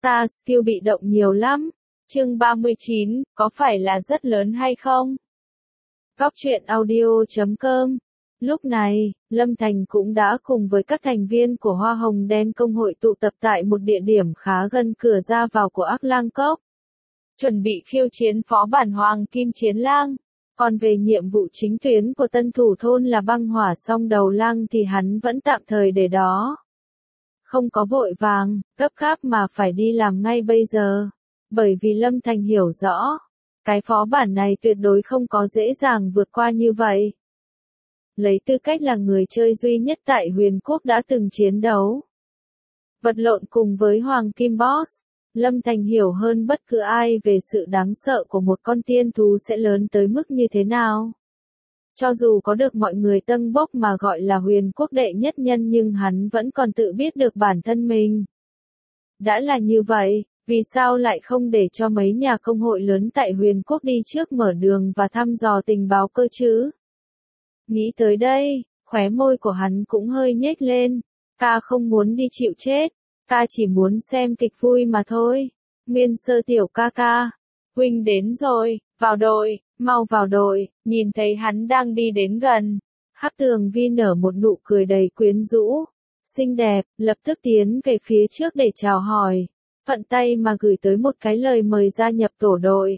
Ta skill bị động nhiều lắm. Chương 39, có phải là rất lớn hay không? Góc truyện audio.com. Lúc này, Lâm Thành cũng đã cùng với các thành viên của Hoa Hồng Đen Công hội tụ tập tại một địa điểm khá gần cửa ra vào của Ác Lang Cốc. Chuẩn bị khiêu chiến phó bản Hoàng Kim Chiến Lang. Còn về nhiệm vụ chính tuyến của tân thủ thôn là băng hỏa song đầu lang thì hắn vẫn tạm thời để đó. Không có vội vàng, gấp gáp mà phải đi làm ngay bây giờ. Bởi vì Lâm Thành hiểu rõ, cái phó bản này tuyệt đối không có dễ dàng vượt qua như vậy. Lấy tư cách là người chơi duy nhất tại Huyền Quốc đã từng chiến đấu, vật lộn cùng với Hoàng Kim Boss, Lâm Thành hiểu hơn bất cứ ai về sự đáng sợ của một con tiên thú sẽ lớn tới mức như thế nào. Cho dù có được mọi người tâng bốc mà gọi là Huyền Quốc đệ nhất nhân nhưng hắn vẫn còn tự biết được bản thân mình. Đã là như vậy, vì sao lại không để cho mấy nhà công hội lớn tại Huyền Quốc đi trước mở đường và thăm dò tình báo cơ chứ? Nghĩ tới đây, khóe môi của hắn cũng hơi nhếch lên. Ca không muốn đi chịu chết, ca chỉ muốn xem kịch vui mà thôi. Nguyên Sơ tiểu ca ca, huynh đến rồi, vào đội, mau vào đội. Nhìn thấy hắn đang đi đến gần, Hắc Tường Vi nở một nụ cười đầy quyến rũ, xinh đẹp, lập tức tiến về phía trước để chào hỏi, thuận tay mà gửi tới một cái lời mời gia nhập tổ đội.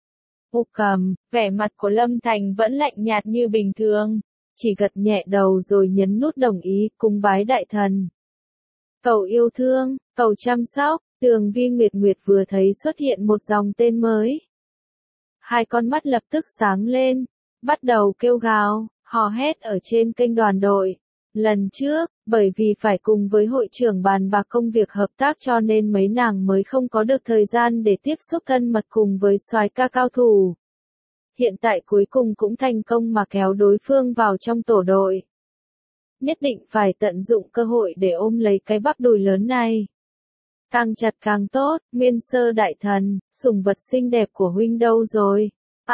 Cầm, vẻ mặt của Lâm Thành vẫn lạnh nhạt như bình thường, chỉ gật nhẹ đầu rồi nhấn nút đồng ý, cung bái đại thần. Cầu yêu thương, cầu chăm sóc. Tường Vi Nguyệt Nguyệt vừa thấy xuất hiện một dòng tên mới, hai con mắt lập tức sáng lên, bắt đầu kêu gào, hò hét ở trên kênh đoàn đội. Lần trước, bởi vì phải cùng với hội trưởng bàn bạc công việc hợp tác cho nên mấy nàng mới không có được thời gian để tiếp xúc thân mật cùng với soái ca cao thủ. Hiện tại cuối cùng cũng thành công mà kéo đối phương vào trong tổ đội. Nhất định phải tận dụng cơ hội để ôm lấy cái bắp đùi lớn này. Càng chặt càng tốt. Nguyên Sơ đại thần, sủng vật xinh đẹp của huynh đâu rồi?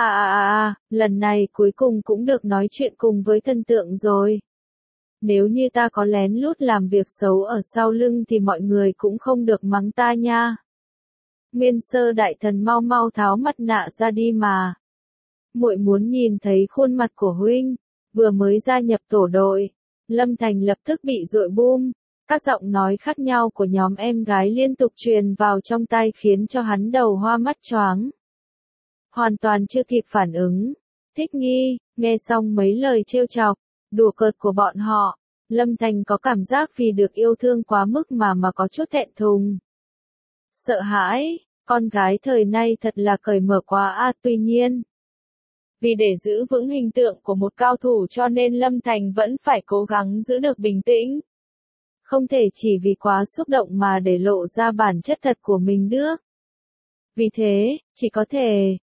Lần này cuối cùng cũng được nói chuyện cùng với thần tượng rồi. Nếu như ta có lén lút làm việc xấu ở sau lưng thì mọi người cũng không được mắng ta nha. Nguyên Sơ đại thần mau mau tháo mặt nạ ra đi mà. Muội muốn nhìn thấy khuôn mặt của huynh. Vừa mới gia nhập tổ đội, Lâm Thành lập tức bị dội boom. Các giọng nói khác nhau của nhóm em gái liên tục truyền vào trong tai khiến cho hắn đầu hoa mắt choáng. Hoàn toàn chưa kịp phản ứng, thích nghi, nghe xong mấy lời trêu chọc, đùa cợt của bọn họ, Lâm Thành có cảm giác vì được yêu thương quá mức mà có chút thẹn thùng. Sợ hãi, con gái thời nay thật là cởi mở quá tuy nhiên. Vì để giữ vững hình tượng của một cao thủ cho nên Lâm Thành vẫn phải cố gắng giữ được bình tĩnh. Không thể chỉ vì quá xúc động mà để lộ ra bản chất thật của mình được. Vì thế, chỉ có thể,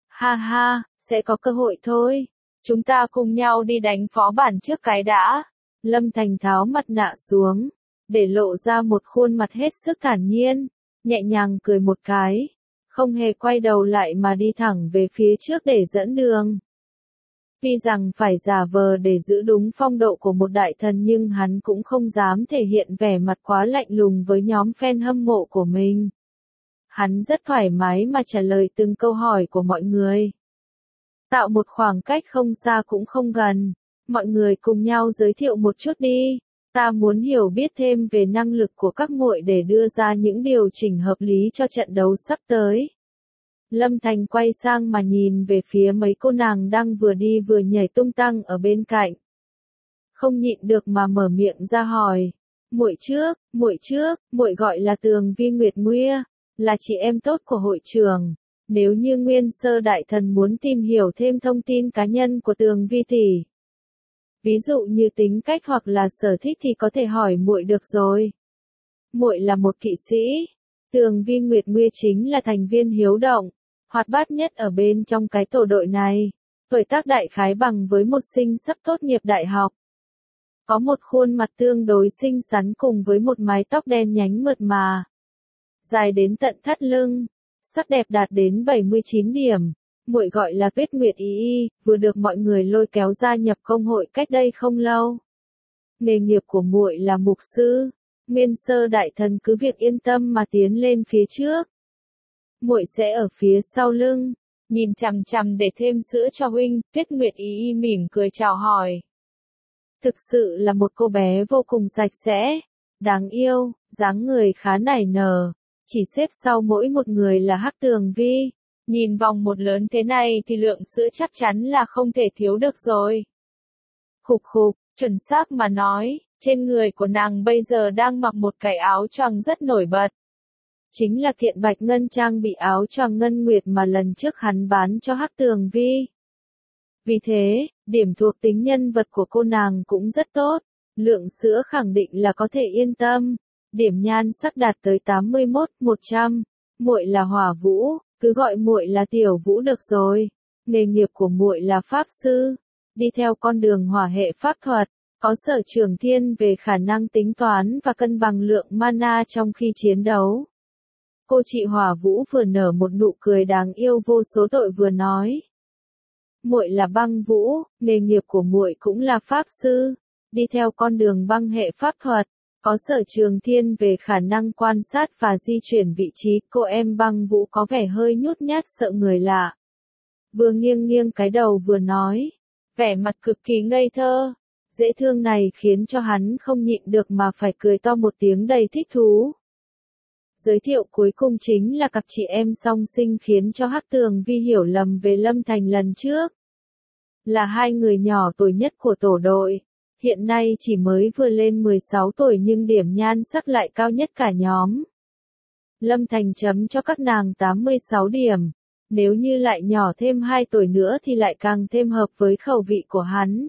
sẽ có cơ hội thôi. Chúng ta cùng nhau đi đánh phó bản trước cái đã. Lâm Thành tháo mặt nạ xuống, để lộ ra một khuôn mặt hết sức thản nhiên, nhẹ nhàng cười một cái, không hề quay đầu lại mà đi thẳng về phía trước để dẫn đường. Tuy rằng phải giả vờ để giữ đúng phong độ của một đại thần nhưng hắn cũng không dám thể hiện vẻ mặt quá lạnh lùng với nhóm fan hâm mộ của mình. Hắn rất thoải mái mà trả lời từng câu hỏi của mọi người. Tạo một khoảng cách không xa cũng không gần. Mọi người cùng nhau giới thiệu một chút đi. Ta muốn hiểu biết thêm về năng lực của các muội để đưa ra những điều chỉnh hợp lý cho trận đấu sắp tới. Lâm Thành quay sang mà nhìn về phía mấy cô nàng đang vừa đi vừa nhảy tung tăng ở bên cạnh. Không nhịn được mà mở miệng ra hỏi. Muội trước, muội gọi là Tường Vi Nguyệt Nguya, là chị em tốt của hội trưởng. Nếu như Nguyên Sơ đại thần muốn tìm hiểu thêm thông tin cá nhân của Tường Vi tỷ, ví dụ như tính cách hoặc là sở thích thì có thể hỏi muội được rồi. Muội là một kỵ sĩ. Tường Vi Nguyệt Nguya chính là thành viên hiếu động, hoạt bát nhất ở bên trong cái tổ đội này. Tuổi tác đại khái bằng với một sinh sắp tốt nghiệp đại học. Có một khuôn mặt tương đối xinh xắn cùng với một mái tóc đen nhánh mượt mà, dài đến tận thắt lưng, sắc đẹp đạt đến 79 điểm. Muội gọi là Tuyết Nguyệt Y, vừa được mọi người lôi kéo gia nhập công hội cách đây không lâu. Nghề nghiệp của muội là mục sư. Nguyên Sơ đại thần cứ việc yên tâm mà tiến lên phía trước. Muội sẽ ở phía sau lưng, nhìn chằm chằm để thêm sữa cho huynh. Tuyết Nguyệt Y mỉm cười chào hỏi. Thực sự là một cô bé vô cùng sạch sẽ, đáng yêu, dáng người khá nảy nở, chỉ xếp sau mỗi một người là Hắc Tường Vi. Nhìn vòng một lớn thế này thì lượng sữa chắc chắn là không thể thiếu được rồi. Khục khục, chuẩn xác mà nói, trên người của nàng bây giờ đang mặc một cái áo choàng rất nổi bật. Chính là kiện bạch ngân trang bị áo choàng ngân nguyệt mà lần trước hắn bán cho Hắc Tường Vi. Vì thế, điểm thuộc tính nhân vật của cô nàng cũng rất tốt, lượng sữa khẳng định là có thể yên tâm, điểm nhan sắc đạt tới 81/100, muội là Hỏa Vũ, cứ gọi muội là Tiểu Vũ được rồi. Nghề nghiệp của muội là pháp sư, đi theo con đường hỏa hệ pháp thuật, có sở trường thiên về khả năng tính toán và cân bằng lượng mana trong khi chiến đấu. Cô chị Hỏa Vũ vừa nở một nụ cười đáng yêu vô số tội vừa nói. Muội là Băng Vũ, nghề nghiệp của muội cũng là pháp sư, đi theo con đường băng hệ pháp thuật, có sở trường thiên về khả năng quan sát và di chuyển vị trí. Cô em Băng Vũ có vẻ hơi nhút nhát sợ người lạ. Vừa nghiêng nghiêng cái đầu vừa nói, vẻ mặt cực kỳ ngây thơ, dễ thương này khiến cho hắn không nhịn được mà phải cười to một tiếng đầy thích thú. Giới thiệu cuối cùng chính là cặp chị em song sinh khiến cho Hắc Tường Vi hiểu lầm về Lâm Thành lần trước. Là hai người nhỏ tuổi nhất của tổ đội, hiện nay chỉ mới vừa lên 16 tuổi nhưng điểm nhan sắc lại cao nhất cả nhóm. Lâm Thành chấm cho các nàng 86 điểm, nếu như lại nhỏ thêm 2 tuổi nữa thì lại càng thêm hợp với khẩu vị của hắn.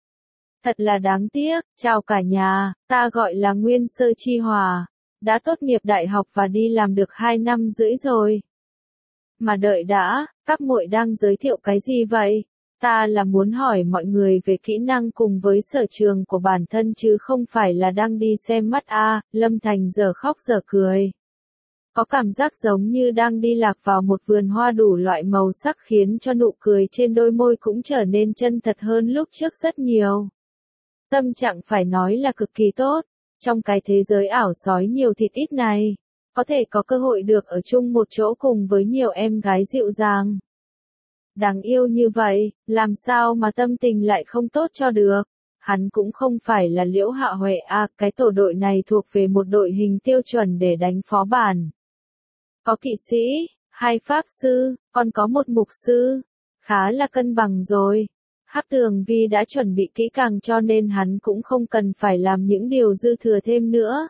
Thật là đáng tiếc, chào cả nhà, ta gọi là Nguyên Sơ Chi Hòa, đã tốt nghiệp đại học và đi làm được 2 năm rưỡi rồi. Mà đợi đã, các muội đang giới thiệu cái gì vậy? Ta là muốn hỏi mọi người về kỹ năng cùng với sở trường của bản thân chứ không phải là đang đi xem mắt a. Lâm Thành giờ khóc giờ cười. Có cảm giác giống như đang đi lạc vào một vườn hoa đủ loại màu sắc khiến cho nụ cười trên đôi môi cũng trở nên chân thật hơn lúc trước rất nhiều. Tâm trạng phải nói là cực kỳ tốt, trong cái thế giới ảo sói nhiều thịt ít này, có thể có cơ hội được ở chung một chỗ cùng với nhiều em gái dịu dàng. Đáng yêu như vậy, làm sao mà tâm tình lại không tốt cho được. Hắn cũng không phải là Liễu Hạ Huệ a, cái tổ đội này thuộc về một đội hình tiêu chuẩn để đánh phó bản. Có kỵ sĩ, 2 pháp sư, còn có 1 mục sư, khá là cân bằng rồi. Hắc Tường Vi đã chuẩn bị kỹ càng cho nên hắn cũng không cần phải làm những điều dư thừa thêm nữa.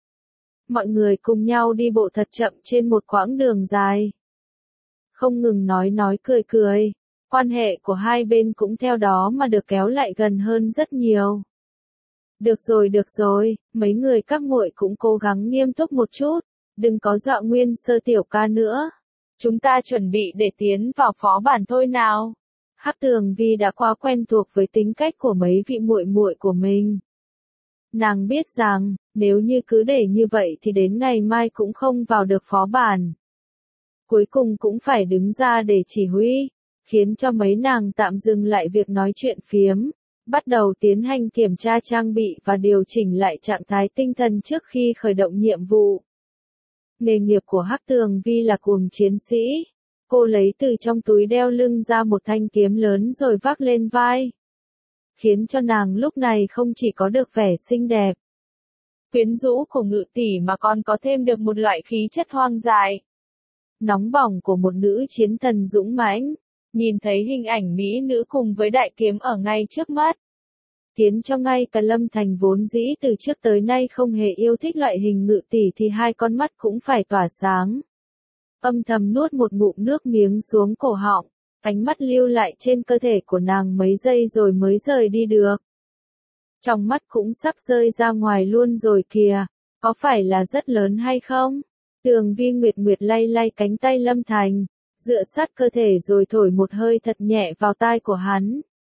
Mọi người cùng nhau đi bộ thật chậm trên một quãng đường dài. Không ngừng nói cười, quan hệ của hai bên cũng theo đó mà được kéo lại gần hơn rất nhiều. Được rồi, mấy người các muội cũng cố gắng nghiêm túc một chút, đừng có dọa Nguyên Sơ tiểu ca nữa. Chúng ta chuẩn bị để tiến vào phó bản thôi nào. Hắc Tường Vi đã quá quen thuộc với tính cách của mấy vị muội muội của mình. Nàng biết rằng, nếu như cứ để như vậy thì đến ngày mai cũng không vào được phó bản. Cuối cùng cũng phải đứng ra để chỉ huy, khiến cho mấy nàng tạm dừng lại việc nói chuyện phiếm, bắt đầu tiến hành kiểm tra trang bị và điều chỉnh lại trạng thái tinh thần trước khi khởi động nhiệm vụ. Nghề nghiệp của Hắc Tường Vi là cuồng chiến sĩ. Cô lấy từ trong túi đeo lưng ra một thanh kiếm lớn rồi vác lên vai, khiến cho nàng lúc này không chỉ có được vẻ xinh đẹp, quyến rũ của ngự tỷ mà còn có thêm được một loại khí chất hoang dại, nóng bỏng của một nữ chiến thần dũng mãnh. Nhìn thấy hình ảnh mỹ nữ cùng với đại kiếm ở ngay trước mắt, khiến cho ngay cả Lâm Thành vốn dĩ từ trước tới nay không hề yêu thích loại hình ngự tỷ thì hai con mắt cũng phải tỏa sáng. Âm thầm nuốt một ngụm nước miếng xuống cổ họng, ánh mắt lưu lại trên cơ thể của nàng mấy giây rồi mới rời đi được. Trong mắt cũng sắp rơi ra ngoài luôn rồi kìa, có phải là rất lớn hay không? Tường Vi Nguyệt Nguyệt lay lay cánh tay Lâm Thành, dựa sát cơ thể rồi thổi một hơi thật nhẹ vào tai của hắn.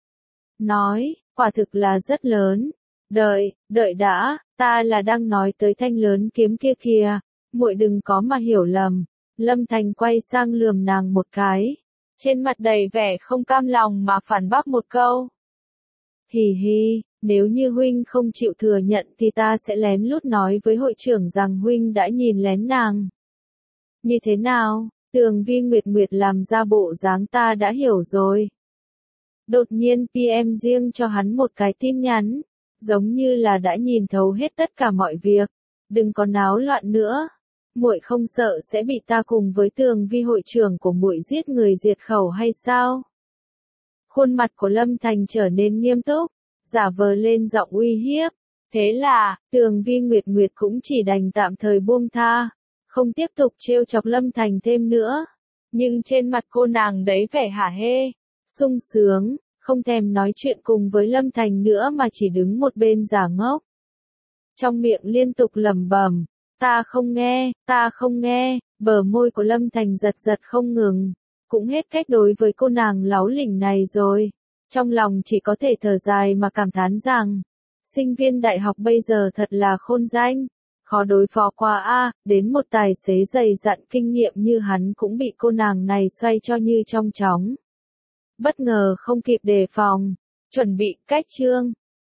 Nói, quả thực là rất lớn. Đợi đã, ta là đang nói tới thanh lớn kiếm kia kìa, muội đừng có mà hiểu lầm. Lâm Thành quay sang lườm nàng một cái, trên mặt đầy vẻ không cam lòng mà phản bác một câu. Hì hì, Nếu như huynh không chịu thừa nhận thì ta sẽ lén lút nói với hội trưởng rằng huynh đã nhìn lén nàng. Như thế nào? Tường Vi Nguyệt Nguyệt làm ra bộ dáng ta đã hiểu rồi. Đột nhiên PM riêng cho hắn một cái tin nhắn, giống như là đã nhìn thấu hết tất cả mọi việc. Đừng có náo loạn nữa. Muội không sợ sẽ bị ta cùng với Tường Vi hội trưởng của muội giết người diệt khẩu hay sao? Khuôn mặt của Lâm Thành trở nên nghiêm túc, giả vờ lên giọng uy hiếp. Thế là, Tường Vi Nguyệt Nguyệt cũng chỉ đành tạm thời buông tha, không tiếp tục trêu chọc Lâm Thành thêm nữa. Nhưng trên mặt cô nàng đấy vẻ hả hê, sung sướng, không thèm nói chuyện cùng với Lâm Thành nữa mà chỉ đứng một bên giả ngốc. Trong miệng liên tục lẩm bẩm, ta không nghe, bờ môi của Lâm Thành giật giật không ngừng, cũng hết cách đối với cô nàng láu lỉnh này rồi. Trong lòng chỉ có thể thở dài mà cảm thán rằng, sinh viên đại học bây giờ thật là khôn danh, khó đối phó qua a, đến một tài xế dày dặn kinh nghiệm như hắn cũng bị cô nàng này xoay cho như trong chóng. Bất ngờ không kịp đề phòng, chuẩn bị cách chương.